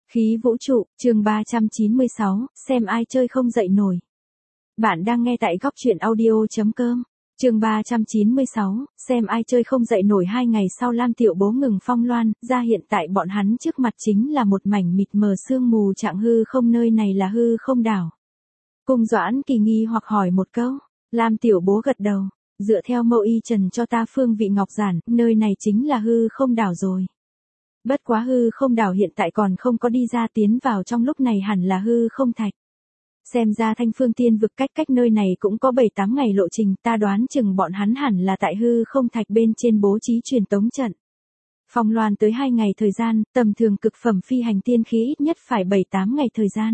Khí vũ trụ, chương 396, xem ai chơi không dậy nổi. Bạn đang nghe tại góc truyện audio.com. Chương 396, xem ai chơi không dậy nổi. 2 ngày sau Lam Tiểu Bố ngừng phong loan, ra hiện tại bọn hắn trước mặt chính là một mảnh mịt mờ sương mù trạng hư không. Nơi này là hư không đảo. Cung Doãn Kỳ nghi hoặc hỏi một câu. Lam Tiểu Bố gật đầu, dựa theo Mậu Y Trần cho ta phương vị ngọc giản, nơi này chính là hư không đảo rồi. Bất quá hư không đảo hiện tại còn không có đi ra, tiến vào trong lúc này hẳn là hư không thạch. Xem ra Thanh Phương Tiên vực cách nơi này cũng có 7-8 ngày lộ trình, ta đoán chừng bọn hắn hẳn là tại hư không thạch bên trên bố trí truyền tống trận. Phong loan tới 2 ngày thời gian, tầm thường cực phẩm phi hành tiên khí ít nhất phải 7-8 ngày thời gian.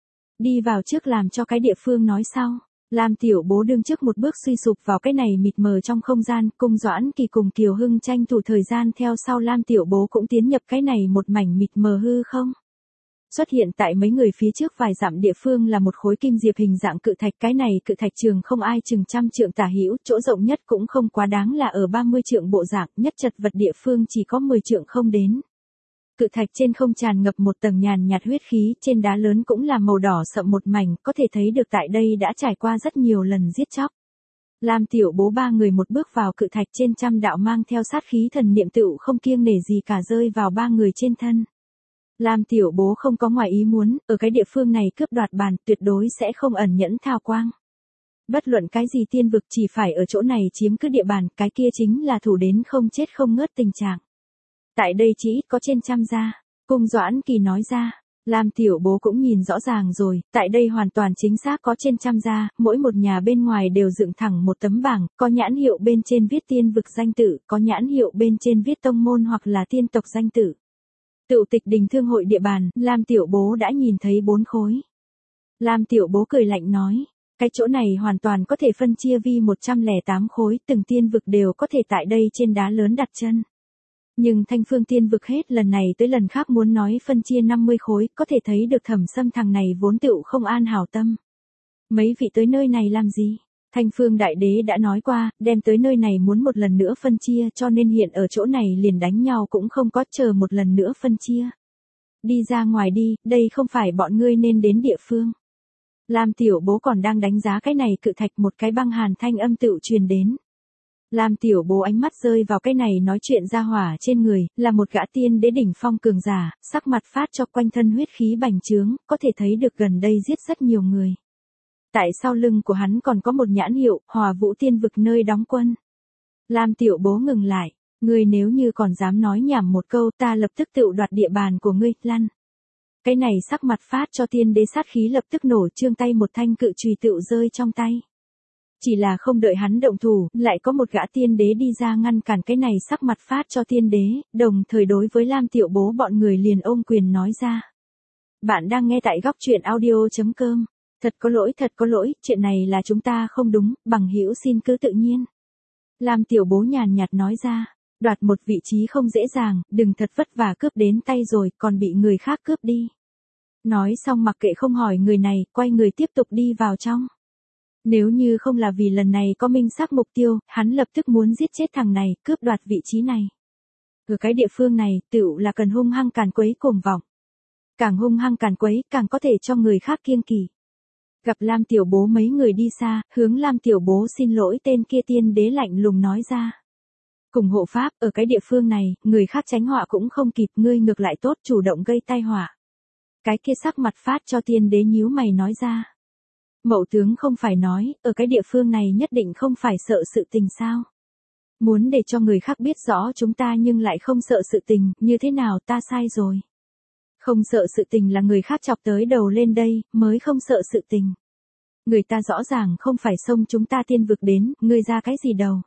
Đi vào trước làm cho cái địa phương nói sau. Lam Tiểu Bố đương trước một bước suy sụp vào cái này mịt mờ trong không gian. Cung Doãn Kỳ cùng Kiều Hưng tranh thủ thời gian theo sau Lam Tiểu Bố cũng tiến nhập cái này một mảnh mịt mờ hư không. Xuất hiện tại mấy người phía trước vài dặm địa phương là một khối kim diệp hình dạng cự thạch. Cái này cự thạch trường không ai chừng 100 trượng tả hữu, chỗ rộng nhất cũng không quá đáng là ở 30 trượng bộ dạng, nhất chật vật địa phương chỉ có 10 trượng không đến. Cự thạch trên không tràn ngập một tầng nhàn nhạt huyết khí, trên đá lớn cũng là màu đỏ sậm một mảnh, có thể thấy được tại đây đã trải qua rất nhiều lần giết chóc. Lam Tiểu Bố 3 người một bước vào cự thạch, trên trăm đạo mang theo sát khí thần niệm tựu không kiêng nể gì cả rơi vào 3 người trên thân. Lam Tiểu Bố không có ngoài ý muốn, ở cái địa phương này cướp đoạt bàn, tuyệt đối sẽ không ẩn nhẫn thao quang. Bất luận cái gì tiên vực chỉ phải ở chỗ này chiếm cứ địa bàn, cái kia chính là thủ đến không chết không ngớt tình trạng. Tại đây chỉ có trên 100 gia. Cung Doãn Kỳ nói ra. Lam Tiểu Bố cũng nhìn rõ ràng rồi, tại đây hoàn toàn chính xác có trên 100 gia, mỗi một nhà bên ngoài đều dựng thẳng một tấm bảng, có nhãn hiệu bên trên viết tiên vực danh tự, có nhãn hiệu bên trên viết tông môn hoặc là tiên tộc danh tự. Tựu tịch đình thương hội địa bàn, Lam Tiểu Bố đã nhìn thấy 4 khối. Lam Tiểu Bố cười lạnh nói, cái chỗ này hoàn toàn có thể phân chia vi 108 khối, từng tiên vực đều có thể tại đây trên đá lớn đặt chân. Nhưng Thanh Phương Tiên vực hết lần này tới lần khác muốn nói phân chia 50 khối, có thể thấy được Thẩm Sâm thằng này vốn tựu không an hảo tâm. Mấy vị tới nơi này làm gì? Thanh Phương Đại Đế đã nói qua, đem tới nơi này muốn một lần nữa phân chia, cho nên hiện ở chỗ này liền đánh nhau cũng không có, chờ một lần nữa phân chia. Đi ra ngoài đi, đây không phải bọn ngươi nên đến địa phương. Lam Tiểu Bố còn đang đánh giá cái này cự thạch, một cái băng hàn thanh âm tựu truyền đến. Lam Tiểu Bố ánh mắt rơi vào cái này nói chuyện ra hỏa trên người, là một gã tiên đế đỉnh phong cường giả, sắc mặt phát cho quanh thân huyết khí bành trướng, có thể thấy được gần đây giết rất nhiều người. Tại sau lưng của hắn còn có một nhãn hiệu, Hòa Vũ Tiên vực nơi đóng quân. Lam Tiểu Bố ngừng lại, ngươi nếu như còn dám nói nhảm một câu, ta lập tức tựu đoạt địa bàn của ngươi, lăn. Cái này sắc mặt phát cho tiên đế sát khí lập tức nổ, trương tay một thanh cự chùy tựu rơi trong tay. Chỉ là không đợi hắn động thủ, lại có một gã tiên đế đi ra ngăn cản cái này sắc mặt phát cho tiên đế, đồng thời đối với Lam Tiểu Bố bọn người liền ôm quyền nói ra. Bạn đang nghe tại góc truyện audio.com. Thật có lỗi, chuyện này là chúng ta không đúng, bằng hữu xin cứ tự nhiên. Lam Tiểu Bố nhàn nhạt nói ra, đoạt một vị trí không dễ dàng, đừng thật vất vả cướp đến tay rồi, còn bị người khác cướp đi. Nói xong mặc kệ không hỏi người này, quay người tiếp tục đi vào trong. Nếu như không là vì lần này có minh xác mục tiêu, hắn lập tức muốn giết chết thằng này, cướp đoạt vị trí này. Ở cái địa phương này, tựu là cần hung hăng càn quấy cuồng vọng. Càng hung hăng càn quấy, càng có thể cho người khác kiêng kỵ. Gặp Lam Tiểu Bố mấy người đi xa, hướng Lam Tiểu Bố xin lỗi tên kia tiên đế lạnh lùng nói ra. Cùng hộ pháp, ở cái địa phương này, người khác tránh họa cũng không kịp, ngươi ngược lại tốt chủ động gây tai họa. Cái kia sắc mặt phát cho tiên đế nhíu mày nói ra. Mậu tướng không phải nói, ở cái địa phương này nhất định không phải sợ sự tình sao. Muốn để cho người khác biết rõ chúng ta nhưng lại không sợ sự tình, như thế nào ta sai rồi. Không sợ sự tình là người khác chọc tới đầu lên đây, mới không sợ sự tình. Người ta rõ ràng không phải xông chúng ta tiên vực đến, ngươi ra cái gì đâu.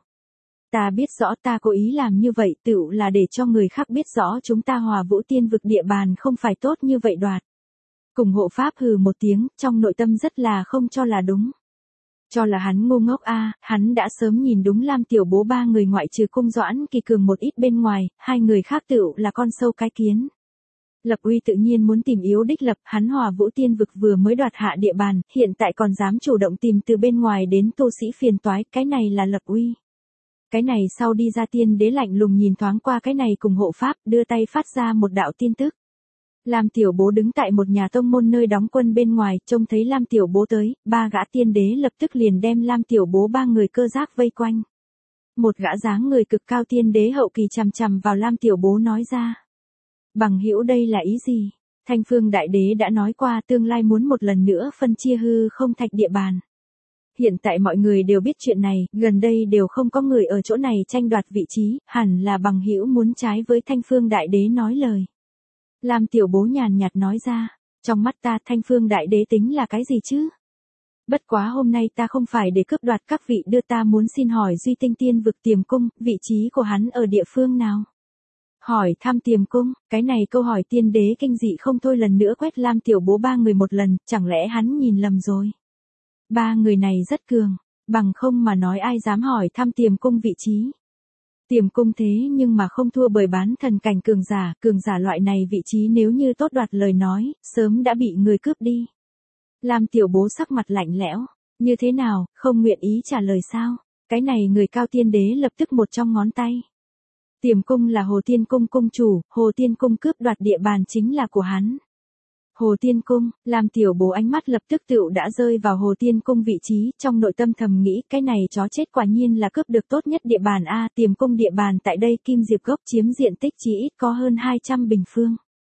Ta biết rõ ta cố ý làm như vậy tựu là để cho người khác biết rõ chúng ta Hòa Vũ Tiên vực địa bàn không phải tốt như vậy đoạt. Cùng hộ pháp hừ một tiếng, trong nội tâm rất là không cho là đúng. Cho là hắn ngu ngốc a, hắn đã sớm nhìn đúng Lam Tiểu Bố 3 người ngoại trừ Cung Doãn Kỳ cường một ít bên ngoài, 2 người khác tựu là con sâu cái kiến. Lập Uy tự nhiên muốn tìm yếu đích lập, hắn Hòa Vũ Tiên vực vừa mới đoạt hạ địa bàn, hiện tại còn dám chủ động tìm từ bên ngoài đến tu sĩ phiền toái, cái này là Lập Uy. Cái này sau đi ra tiên đế lạnh lùng nhìn thoáng qua cái này cùng hộ pháp, đưa tay phát ra một đạo tin tức. Lam Tiểu Bố đứng tại một nhà tông môn nơi đóng quân bên ngoài, trông thấy Lam Tiểu Bố tới, ba gã tiên đế lập tức liền đem Lam Tiểu Bố ba người cơ giác vây quanh. Một gã dáng người cực cao tiên đế hậu kỳ chằm chằm vào Lam Tiểu Bố nói ra. Bằng hữu đây là ý gì? Thanh Phương Đại Đế đã nói qua tương lai muốn một lần nữa phân chia hư không thạch địa bàn. Hiện tại mọi người đều biết chuyện này, gần đây đều không có người ở chỗ này tranh đoạt vị trí, hẳn là bằng hữu muốn trái với Thanh Phương Đại Đế nói lời. Lam Tiểu Bố nhàn nhạt nói ra, trong mắt ta Thanh Phương Đại Đế tính là cái gì chứ? Bất quá hôm nay ta không phải để cướp đoạt các vị đưa, ta muốn xin hỏi Duy Tinh Tiên vực Tiềm Cung, vị trí của hắn ở địa phương nào? Hỏi thăm Tiềm Cung, cái này câu hỏi tiên đế kinh dị không thôi, lần nữa quét Lam Tiểu Bố ba người một lần, chẳng lẽ hắn nhìn lầm rồi? Ba người này rất cường, bằng không mà nói ai dám hỏi thăm Tiềm Cung vị trí. Tiềm Cung thế nhưng mà không thua bởi bán thần cảnh cường giả loại này vị trí nếu như tốt đoạt lời nói, sớm đã bị người cướp đi. Lam Tiểu Bố sắc mặt lạnh lẽo, như thế nào, không nguyện ý trả lời sao? Cái này người cao tiên đế lập tức một trong ngón tay. Tiềm Cung là Hồ Tiên Cung cung chủ, Hồ Tiên Cung cướp đoạt địa bàn chính là của hắn. Hồ Tiên Cung, Lam Tiểu Bố ánh mắt lập tức tựu đã rơi vào Hồ Tiên Cung vị trí, trong nội tâm thầm nghĩ cái này chó chết quả nhiên là cướp được tốt nhất địa bàn a. Tiềm Cung địa bàn tại đây Kim Diệp Gốc chiếm diện tích chỉ ít có hơn 200 bình phương.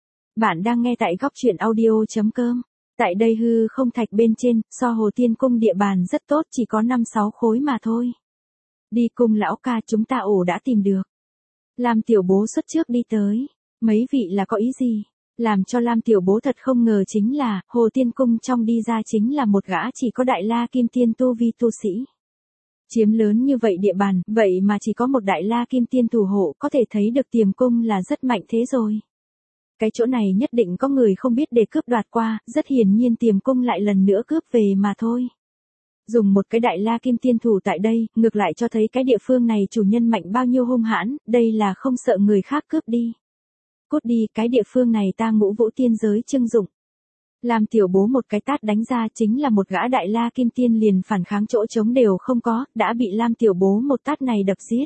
Bạn đang nghe tại góc truyện audio.com. Tại đây hư không thạch bên trên, so Hồ Tiên Cung địa bàn rất tốt, chỉ có 5-6 khối mà thôi. Đi cùng lão ca, chúng ta ổ đã tìm được. Lam Tiểu Bố xuất trước đi tới. Mấy vị là có ý gì? Làm cho Lam Tiểu Bố thật không ngờ chính là, Hồ Tiên Cung trong đi ra chính là một gã chỉ có đại la kim tiên tu vi tu sĩ. Chiếm lớn như vậy địa bàn, vậy mà chỉ có một đại la kim tiên thủ hộ, có thể thấy được Tiềm Cung là rất mạnh thế rồi. Cái chỗ này nhất định có người không biết để cướp đoạt qua, rất hiển nhiên Tiềm Cung lại lần nữa cướp về mà thôi. Dùng một cái đại la kim tiên thủ tại đây, ngược lại cho thấy cái địa phương này chủ nhân mạnh bao nhiêu hung hãn, đây là không sợ người khác cướp đi. Cút đi, cái địa phương này ta Ngũ Vũ tiên giới trưng dụng. Lam Tiểu Bố một cái tát đánh ra chính là một gã đại la kim tiên liền phản kháng chỗ trống đều không có, đã bị Lam Tiểu Bố một tát này đập giết.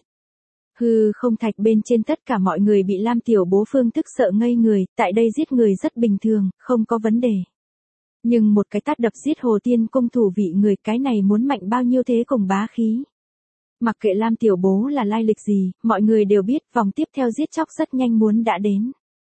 Hư không thạch bên trên tất cả mọi người bị Lam Tiểu Bố phương thức sợ ngây người, tại đây giết người rất bình thường, không có vấn đề. Nhưng một cái tát đập giết Hồ Tiên Cung thủ vị người, cái này muốn mạnh bao nhiêu thế cùng bá khí. Mặc kệ Lam Tiểu Bố là lai lịch gì, mọi người đều biết vòng tiếp theo giết chóc rất nhanh muốn đã đến.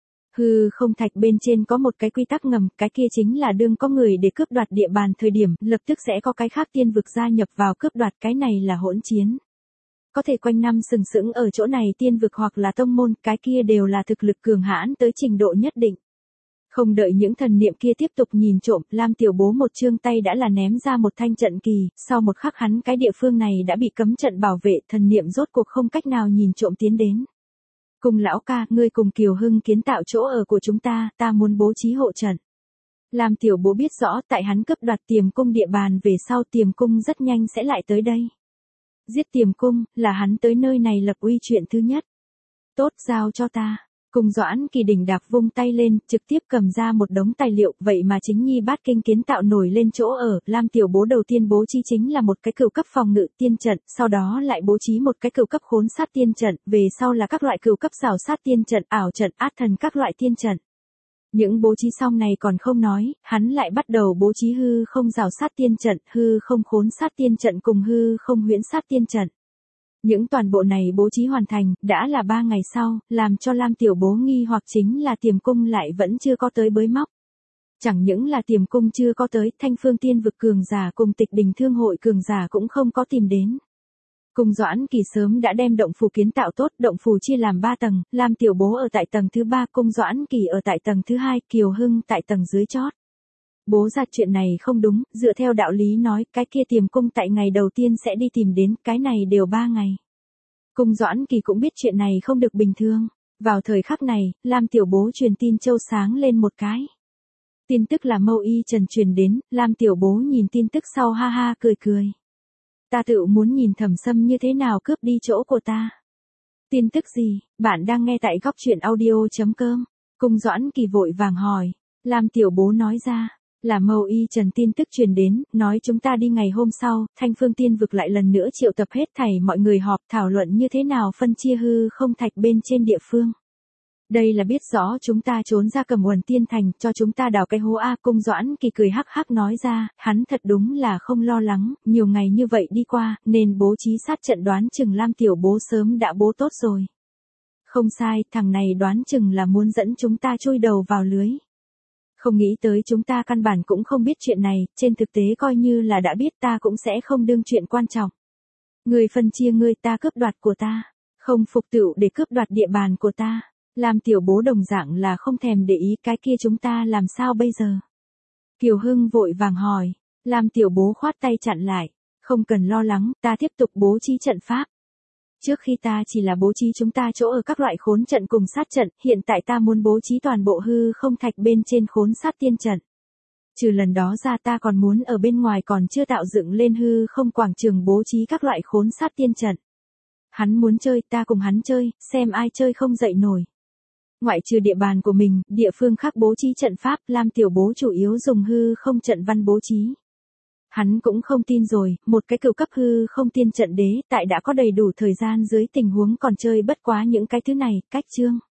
Hư không thạch bên trên có một cái quy tắc ngầm, cái kia chính là đương có người để cướp đoạt địa bàn thời điểm, lập tức sẽ có cái khác tiên vực gia nhập vào cướp đoạt, cái này là hỗn chiến. Có thể quanh năm sừng sững ở chỗ này tiên vực hoặc là tông môn, cái kia đều là thực lực cường hãn tới trình độ nhất định. Không đợi những thần niệm kia tiếp tục nhìn trộm, Lam Tiểu Bố một chương tay đã là ném ra một thanh trận kỳ, sau một khắc hắn cái địa phương này đã bị cấm trận bảo vệ, thần niệm rốt cuộc không cách nào nhìn trộm tiến đến. Cùng lão ca, ngươi cùng Kiều Hưng kiến tạo chỗ ở của chúng ta, ta muốn bố trí hộ trận. Lam Tiểu Bố biết rõ tại hắn cướp đoạt Tiềm Cung địa bàn về sau Tiềm Cung rất nhanh sẽ lại tới đây. Giết Tiềm Cung, là hắn tới nơi này lập uy chuyện thứ nhất. Tốt, giao cho ta. Cùng Doãn Kỳ đỉnh đạp vung tay lên, trực tiếp cầm ra một đống tài liệu, vậy mà chính nhi bát kinh kiến tạo nổi lên chỗ ở, Lam Tiểu Bố đầu tiên bố trí chính là một cái cửu cấp phòng ngự tiên trận, sau đó lại bố trí một cái cửu cấp khốn sát tiên trận, về sau là các loại cửu cấp xảo sát tiên trận, ảo trận, át thần các loại tiên trận. Những bố trí xong này còn không nói, hắn lại bắt đầu bố trí hư không rào sát tiên trận, hư không khốn sát tiên trận cùng hư không huyễn sát tiên trận. Những toàn bộ này bố trí hoàn thành, đã là 3 ngày sau, làm cho Lam Tiểu Bố nghi hoặc chính là Tiềm Cung lại vẫn chưa có tới bới móc. Chẳng những là Tiềm Cung chưa có tới, Thanh Phương tiên vực cường giả cùng Tịch Đình Thương hội cường giả cũng không có tìm đến. Cùng Doãn Kỳ sớm đã đem động phủ kiến tạo tốt, động phủ chia làm 3 tầng, Lam Tiểu Bố ở tại tầng thứ 3, cùng Doãn Kỳ ở tại tầng thứ 2, Kiều Hưng tại tầng dưới chót. Bố ra chuyện này không đúng, dựa theo đạo lý nói, cái kia Tiềm Cung tại ngày đầu tiên sẽ đi tìm đến, cái này đều 3 ngày. Cùng Doãn Kỳ cũng biết chuyện này không được bình thường. Vào thời khắc này, Lam Tiểu Bố truyền tin châu sáng lên một cái. Tin tức là Mâu Y Trần truyền đến, Lam Tiểu Bố nhìn tin tức sau ha ha cười cười. Ta tự muốn nhìn Thẩm Sâm như thế nào cướp đi chỗ của ta. Tin tức gì, bạn đang nghe tại góc truyện audio.com. Cùng Doãn Kỳ vội vàng hỏi. Lam Tiểu Bố nói ra, là Mâu Y Trần tin tức truyền đến, nói chúng ta đi ngày hôm sau, Thanh Phương tiên vực lại lần nữa triệu tập hết thảy mọi người họp thảo luận như thế nào phân chia hư không thạch bên trên địa phương. Đây là biết rõ chúng ta trốn ra Cầm Uẩn Tiên Thành cho chúng ta đào cái hố A. Cung Doãn Kỳ cười hắc hắc nói ra, hắn thật đúng là không lo lắng, nhiều ngày như vậy đi qua, nên bố trí sát trận đoán chừng Lam tiểu bố sớm đã bố tốt rồi. Không sai, thằng này đoán chừng là muốn dẫn chúng ta chui đầu vào lưới. Không nghĩ tới chúng ta căn bản cũng không biết chuyện này, trên thực tế coi như là đã biết ta cũng sẽ không đương chuyện quan trọng. Người phân chia ngươi ta cướp đoạt của ta, không phục tựu để cướp đoạt địa bàn của ta. Lam tiểu bố đồng dạng là không thèm để ý cái kia chúng ta làm sao bây giờ. Kiều Hưng vội vàng hỏi, Lam tiểu bố khoát tay chặn lại, không cần lo lắng, ta tiếp tục bố trí trận pháp. Trước khi ta chỉ là bố trí chúng ta chỗ ở các loại khốn trận cùng sát trận, hiện tại ta muốn bố trí toàn bộ hư không thạch bên trên khốn sát tiên trận. Trừ lần đó ra ta còn muốn ở bên ngoài còn chưa tạo dựng lên hư không quảng trường bố trí các loại khốn sát tiên trận. Hắn muốn chơi, ta cùng hắn chơi, xem ai chơi không dậy nổi. Ngoại trừ địa bàn của mình, địa phương khác bố trí trận pháp, Lam tiểu bố chủ yếu dùng hư không trận văn bố trí. Hắn cũng không tin rồi, một cái cửu cấp hư không tiên trận đế, tại đã có đầy đủ thời gian dưới tình huống còn chơi bất quá những cái thứ này, cách chương.